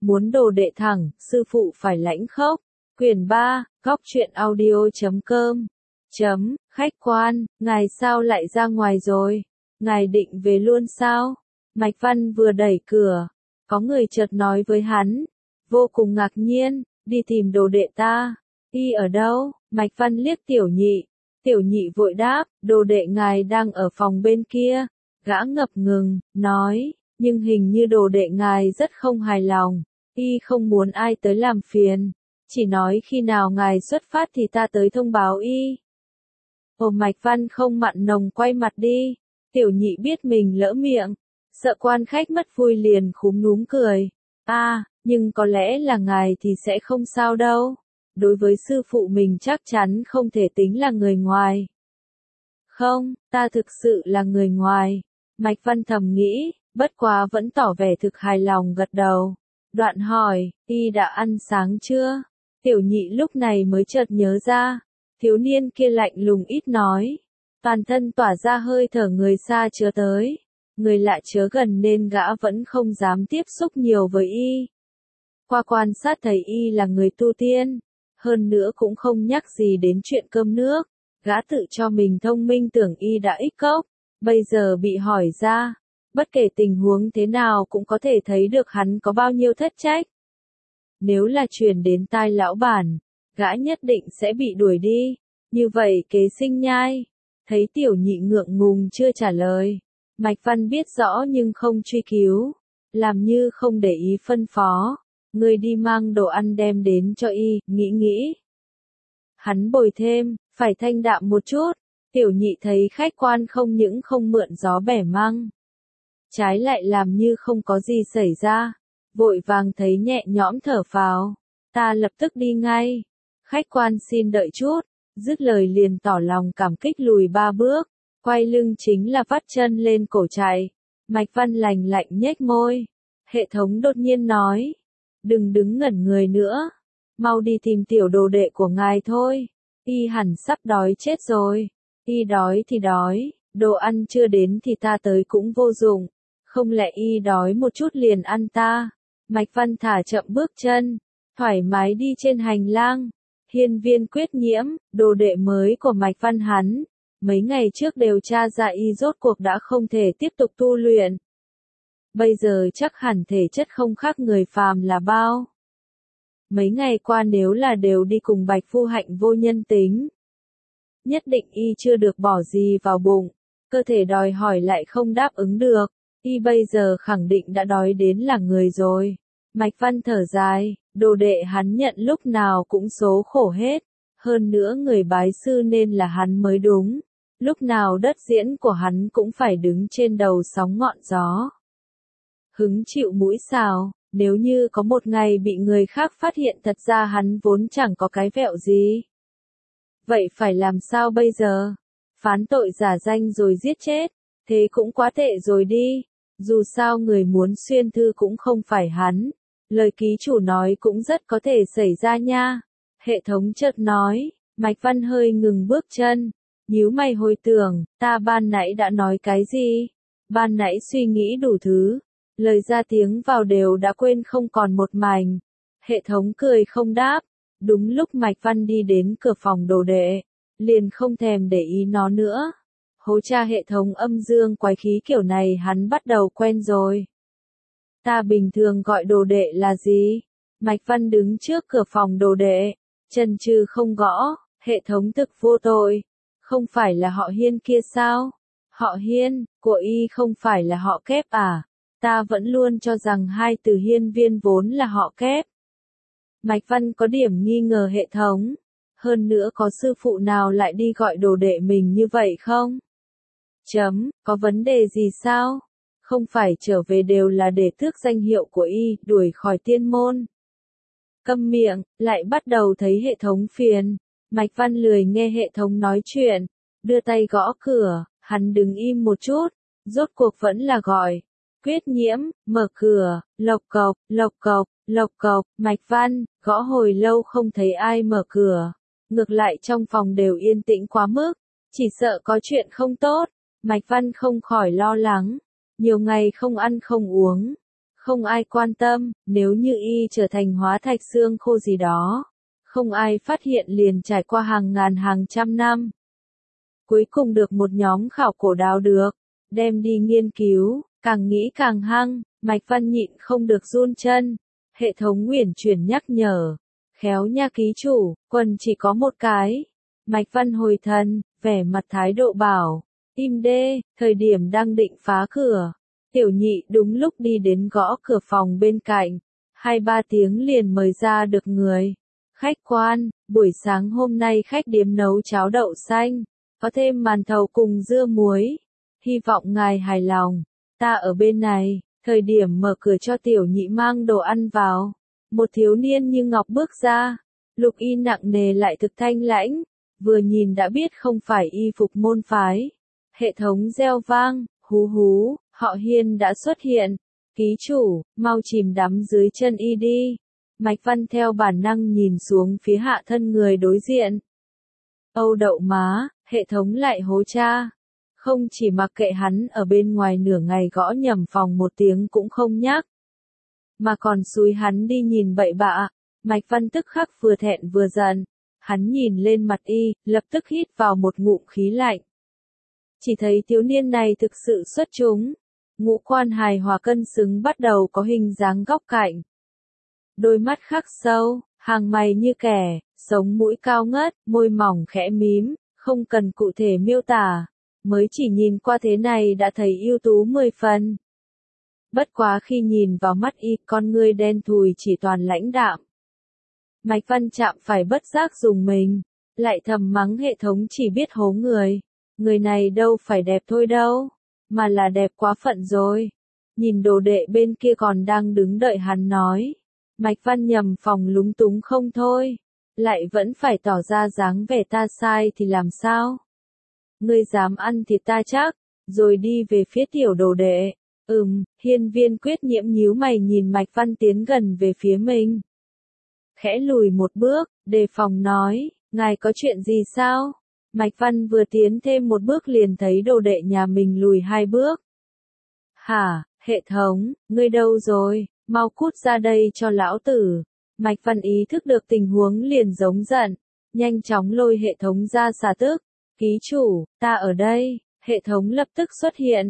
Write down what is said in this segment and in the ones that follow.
muốn đồ đệ thẳng, sư phụ phải lãnh khốc. Quyển 3, góc truyện audio.com. Khách quan, ngài sao lại ra ngoài rồi? Ngài định về luôn sao? Mạch Văn vừa đẩy cửa, có người chợt nói với hắn, vô cùng ngạc nhiên, đi tìm đồ đệ ta. Y ở đâu? Mạch Văn liếc Tiểu Nhị. Tiểu Nhị vội đáp, đồ đệ ngài đang ở phòng bên kia. Gã ngập ngừng, nói, nhưng hình như đồ đệ ngài rất không hài lòng. Y không muốn ai tới làm phiền. Chỉ nói khi nào ngài xuất phát thì ta tới thông báo y. Mạch Văn không mặn nồng quay mặt đi. Tiểu Nhị biết mình lỡ miệng, sợ quan khách mất vui liền khúm núm cười. Nhưng có lẽ là ngài thì sẽ không sao đâu. Đối với sư phụ mình chắc chắn không thể tính là người ngoài. Không, ta thực sự là người ngoài. Mạch Văn thầm nghĩ, bất quá vẫn tỏ vẻ thực hài lòng gật đầu. Đoạn hỏi, y đã ăn sáng chưa? Tiểu Nhị lúc này mới chợt nhớ ra. Thiếu niên kia lạnh lùng ít nói. Toàn thân tỏa ra hơi thở người xa chớ tới. Người lạ chớ gần nên gã vẫn không dám tiếp xúc nhiều với y. Qua quan sát thấy y là người tu tiên. Hơn nữa cũng không nhắc gì đến chuyện cơm nước. Gã tự cho mình thông minh tưởng y đã ích cốc. Bây giờ bị hỏi ra. Bất kể tình huống thế nào cũng có thể thấy được hắn có bao nhiêu thất trách. Nếu là truyền đến tai lão bản, gã nhất định sẽ bị đuổi đi. Như vậy kế sinh nhai. Thấy Tiểu Nhị ngượng ngùng chưa trả lời. Mạch Văn biết rõ nhưng không truy cứu. Làm như không để ý phân phó. Người đi mang đồ ăn đem đến cho y, nghĩ. Hắn bồi thêm, phải thanh đạm một chút. Tiểu Nhị thấy khách quan không những không mượn gió bẻ măng. Trái lại làm như không có gì xảy ra. Vội vàng thấy nhẹ nhõm thở phào. Ta lập tức đi ngay. Khách quan xin đợi chút. Dứt lời liền tỏ lòng cảm kích lùi 3 bước. Quay lưng chính là vắt chân lên cổ chạy. Mạch Văn lành lạnh nhếch môi. Hệ thống đột nhiên nói. Đừng đứng ngẩn người nữa. Mau đi tìm tiểu đồ đệ của ngài thôi. Y hẳn sắp đói chết rồi. Y đói thì đói. Đồ ăn chưa đến thì ta tới cũng vô dụng. Không lẽ y đói một chút liền ăn ta. Mạch Văn thả chậm bước chân. Thoải mái đi trên hành lang. Hiên Viên Quyết Nhiễm, đồ đệ mới của Mạch Văn hắn. Mấy ngày trước đều tra ra y rốt cuộc đã không thể tiếp tục tu luyện. Bây giờ chắc hẳn thể chất không khác người phàm là bao. Mấy ngày qua nếu là đều đi cùng Bạch Phu Hạnh vô nhân tính. Nhất định y chưa được bỏ gì vào bụng. Cơ thể đòi hỏi lại không đáp ứng được. Y bây giờ khẳng định đã đói đến là người rồi. Mạch Văn thở dài, đồ đệ hắn nhận lúc nào cũng số khổ hết. Hơn nữa người bái sư nên là hắn mới đúng. Lúc nào đất diễn của hắn cũng phải đứng trên đầu sóng ngọn gió. Hứng chịu mũi xào, nếu như có một ngày bị người khác phát hiện thật ra hắn vốn chẳng có cái vẹo gì. Vậy phải làm sao bây giờ? Phán tội giả danh rồi giết chết, thế cũng quá tệ rồi đi. Dù sao người muốn xuyên thư cũng không phải hắn. Lời ký chủ nói cũng rất có thể xảy ra nha. Hệ thống chợt nói, Mạch Văn hơi ngừng bước chân. Nhíu mày hồi tưởng, ta ban nãy đã nói cái gì? Ban nãy suy nghĩ đủ thứ. Lời ra tiếng vào đều đã quên không còn một mảnh. Hệ thống cười không đáp. Đúng lúc Mạch Văn đi đến cửa phòng đồ đệ. Liền không thèm để ý nó nữa. Hố cha hệ thống âm dương quái khí kiểu này hắn bắt đầu quen rồi. Ta bình thường gọi đồ đệ là gì? Mạch Văn đứng trước cửa phòng đồ đệ. Chần chừ không gõ. Hệ thống thực vô tội. Không phải là họ Hiên kia sao? Họ Hiên, của y không phải là họ Kép à? Ta vẫn luôn cho rằng hai từ hiên viên vốn là họ Kép. Mạch Văn có điểm nghi ngờ hệ thống. Hơn nữa có sư phụ nào lại đi gọi đồ đệ mình như vậy không? Có vấn đề gì sao? Không phải trở về đều là để tước danh hiệu của y, đuổi khỏi tiên môn. Câm miệng, lại bắt đầu thấy hệ thống phiền. Mạch Văn lười nghe hệ thống nói chuyện. Đưa tay gõ cửa, hắn đứng im một chút. Rốt cuộc vẫn là gọi. Quyết Nhiễm, mở cửa, lộc cộc, lộc cộc, lộc cộc. Mạch Văn, gõ hồi lâu không thấy ai mở cửa. Ngược lại trong phòng đều yên tĩnh quá mức. Chỉ sợ có chuyện không tốt. Mạch Văn không khỏi lo lắng. Nhiều ngày không ăn không uống. Không ai quan tâm, nếu như y trở thành hóa thạch xương khô gì đó. Không ai phát hiện liền trải qua hàng ngàn hàng trăm năm. Cuối cùng được một nhóm khảo cổ đào được, đem đi nghiên cứu, càng nghĩ càng hăng, Mạch Văn nhịn không được run chân. Hệ thống uyển chuyển nhắc nhở. Khéo nha ký chủ, quần chỉ có một cái. Mạch Văn hồi thần, vẻ mặt thái độ bảo. Im đê, thời điểm đang định phá cửa. Tiểu nhị đúng lúc đi đến gõ cửa phòng bên cạnh. 2-3 tiếng liền mời ra được người. Khách quan, buổi sáng hôm nay khách điếm nấu cháo đậu xanh. Có thêm màn thầu cùng dưa muối. Hy vọng ngài hài lòng. Ta ở bên này, thời điểm mở cửa cho tiểu nhị mang đồ ăn vào. Một thiếu niên như ngọc bước ra. Lục y nặng nề lại thực thanh lãnh. Vừa nhìn đã biết không phải y phục môn phái. Hệ thống reo vang, hú hú, họ Hiên đã xuất hiện. Ký chủ, mau chìm đắm dưới chân y đi. Mạch Văn theo bản năng nhìn xuống phía hạ thân người đối diện. Âu đậu má, hệ thống lại hố cha. Không chỉ mặc kệ hắn ở bên ngoài nửa ngày gõ nhầm phòng một tiếng cũng không nhắc. Mà còn xúi hắn đi nhìn bậy bạ. Mạch Văn tức khắc vừa thẹn vừa giận. Hắn nhìn lên mặt y, lập tức hít vào một ngụm khí lạnh. Chỉ thấy thiếu niên này thực sự xuất chúng. Ngũ quan hài hòa cân xứng bắt đầu có hình dáng góc cạnh. Đôi mắt khắc sâu, hàng mày như kẻ, sống mũi cao ngất, môi mỏng khẽ mím, không cần cụ thể miêu tả. Mới chỉ nhìn qua thế này đã thấy ưu tú 10 phần. Bất quá khi nhìn vào mắt y, con ngươi đen thùi chỉ toàn lãnh đạm. Mạch Văn chạm phải bất giác dùng mình, lại thầm mắng hệ thống chỉ biết hố người. Người này đâu phải đẹp thôi đâu, mà là đẹp quá phận rồi. Nhìn đồ đệ bên kia còn đang đứng đợi hắn nói. Mạch Văn nhầm phòng lúng túng không thôi, lại vẫn phải tỏ ra dáng vẻ ta sai thì làm sao? Ngươi dám ăn thịt ta chắc, rồi đi về phía tiểu đồ đệ. Hiên Viên Quyết Nhiễm nhíu mày nhìn Mạch Văn tiến gần về phía mình. Khẽ lùi một bước, đề phòng nói, ngài có chuyện gì sao? Mạch Văn vừa tiến thêm một bước liền thấy đồ đệ nhà mình lùi 2 bước. Hả, hệ thống, ngươi đâu rồi, mau cút ra đây cho lão tử. Mạch Văn ý thức được tình huống liền giống giận, nhanh chóng lôi hệ thống ra xả tức. Ký chủ, ta ở đây, hệ thống lập tức xuất hiện.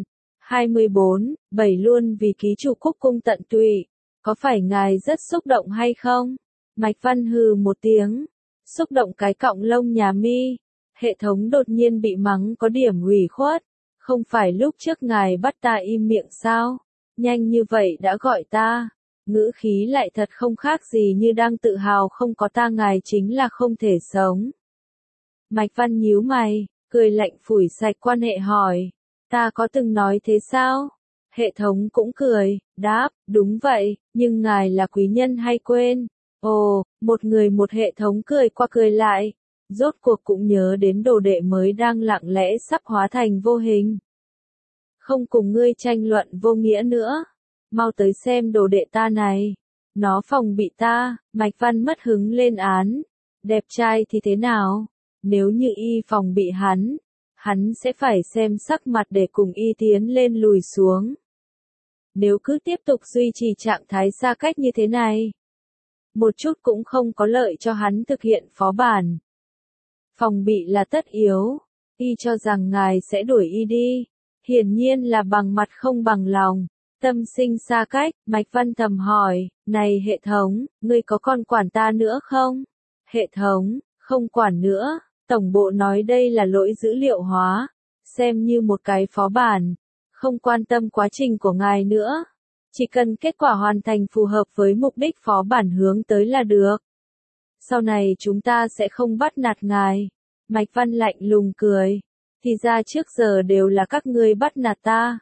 24/7 luôn vì ký chủ cúc cung tận tụy. Có phải ngài rất xúc động hay không? Mạch Văn hừ một tiếng, xúc động cái cọng lông nhà mi. Hệ thống đột nhiên bị mắng có điểm ủy khuất. Không phải lúc trước ngài bắt ta im miệng sao? Nhanh như vậy đã gọi ta. Ngữ khí lại thật không khác gì như đang tự hào không có ta ngài chính là không thể sống. Mạch Văn nhíu mày, cười lạnh phủi sạch quan hệ hỏi. Ta có từng nói thế sao? Hệ thống cũng cười, đáp, đúng vậy, nhưng ngài là quý nhân hay quên? Ồ, một người một hệ thống cười qua cười lại. Rốt cuộc cũng nhớ đến đồ đệ mới đang lặng lẽ sắp hóa thành vô hình. Không cùng ngươi tranh luận vô nghĩa nữa. Mau tới xem đồ đệ ta này. Nó phòng bị ta, Mạch Văn mất hứng lên án. Đẹp trai thì thế nào? Nếu như y phòng bị hắn sẽ phải xem sắc mặt để cùng y tiến lên lùi xuống. Nếu cứ tiếp tục duy trì trạng thái xa cách như thế này, một chút cũng không có lợi cho hắn thực hiện phó bản. Phòng bị là tất yếu, y cho rằng ngài sẽ đuổi y đi, hiển nhiên là bằng mặt không bằng lòng, tâm sinh xa cách. Mạch Văn thầm hỏi, này hệ thống, ngươi có còn quản ta nữa không? Hệ thống, không quản nữa, tổng bộ nói đây là lỗi dữ liệu hóa, xem như một cái phó bản, không quan tâm quá trình của ngài nữa. Chỉ cần kết quả hoàn thành phù hợp với mục đích phó bản hướng tới là được. Sau này chúng ta sẽ không bắt nạt ngài. Mạch Văn lạnh lùng cười. Thì ra trước giờ đều là các ngươi bắt nạt ta.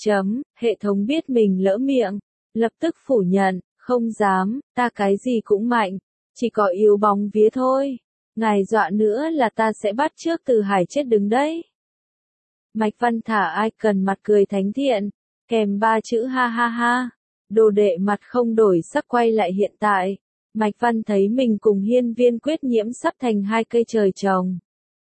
Hệ thống biết mình lỡ miệng. Lập tức phủ nhận, không dám, ta cái gì cũng mạnh. Chỉ có yếu bóng vía thôi. Ngài dọa nữa là ta sẽ bắt trước Từ Hải chết đứng đấy. Mạch Văn thả ai cần mặt cười thánh thiện. Kèm 3 chữ ha ha ha. Đồ đệ mặt không đổi sắc quay lại hiện tại. Mạch Văn thấy mình cùng Hiên Viên Quyết Nhiễm sắp thành 2 cây trời trồng.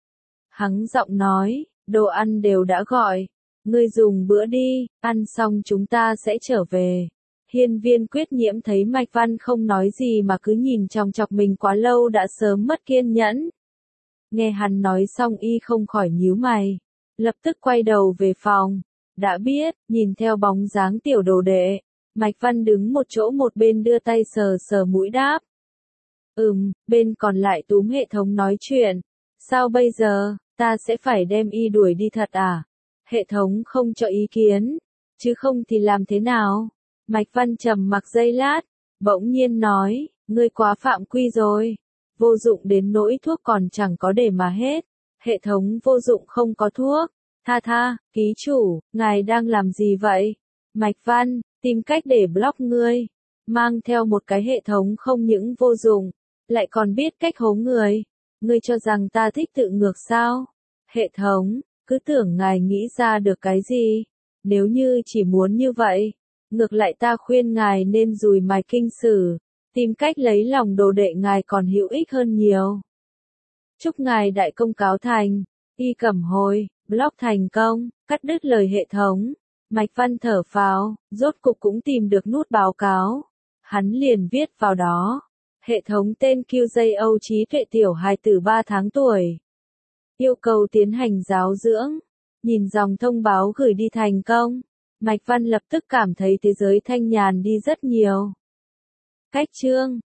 Hắn giọng nói, đồ ăn đều đã gọi. Ngươi dùng bữa đi, ăn xong chúng ta sẽ trở về. Hiên Viên Quyết Nhiễm thấy Mạch Văn không nói gì mà cứ nhìn chòng chọc mình quá lâu đã sớm mất kiên nhẫn. Nghe hắn nói xong y không khỏi nhíu mày, lập tức quay đầu về phòng. Đã biết, nhìn theo bóng dáng tiểu đồ đệ, Mạch Văn đứng một chỗ một bên đưa tay sờ sờ mũi đáp. Bên còn lại túm hệ thống nói chuyện. Sao bây giờ, ta sẽ phải đem y đuổi đi thật à? Hệ thống không cho ý kiến, chứ không thì làm thế nào? Mạch Văn trầm mặc giây lát, bỗng nhiên nói, ngươi quá phạm quy rồi. Vô dụng đến nỗi thuốc còn chẳng có để mà hết. Hệ thống vô dụng không có thuốc. Tha, ký chủ, ngài đang làm gì vậy? Mạch Văn, tìm cách để block ngươi. Mang theo một cái hệ thống không những vô dụng, lại còn biết cách hố người. Ngươi cho rằng ta thích tự ngược sao? Hệ thống, cứ tưởng ngài nghĩ ra được cái gì? Nếu như chỉ muốn như vậy, ngược lại ta khuyên ngài nên dùi mài kinh sử, tìm cách lấy lòng đồ đệ ngài còn hữu ích hơn nhiều. Chúc ngài đại công cáo thành. Y Cẩm Hồi, block thành công, cắt đứt lời hệ thống. Mạch Văn thở phào, rốt cục cũng tìm được nút báo cáo. Hắn liền viết vào đó. Hệ thống tên QJO trí tuệ tiểu hài tử 3 tháng tuổi. Yêu cầu tiến hành giáo dưỡng. Nhìn dòng thông báo gửi đi thành công. Mạch Văn lập tức cảm thấy thế giới thanh nhàn đi rất nhiều. Cách chương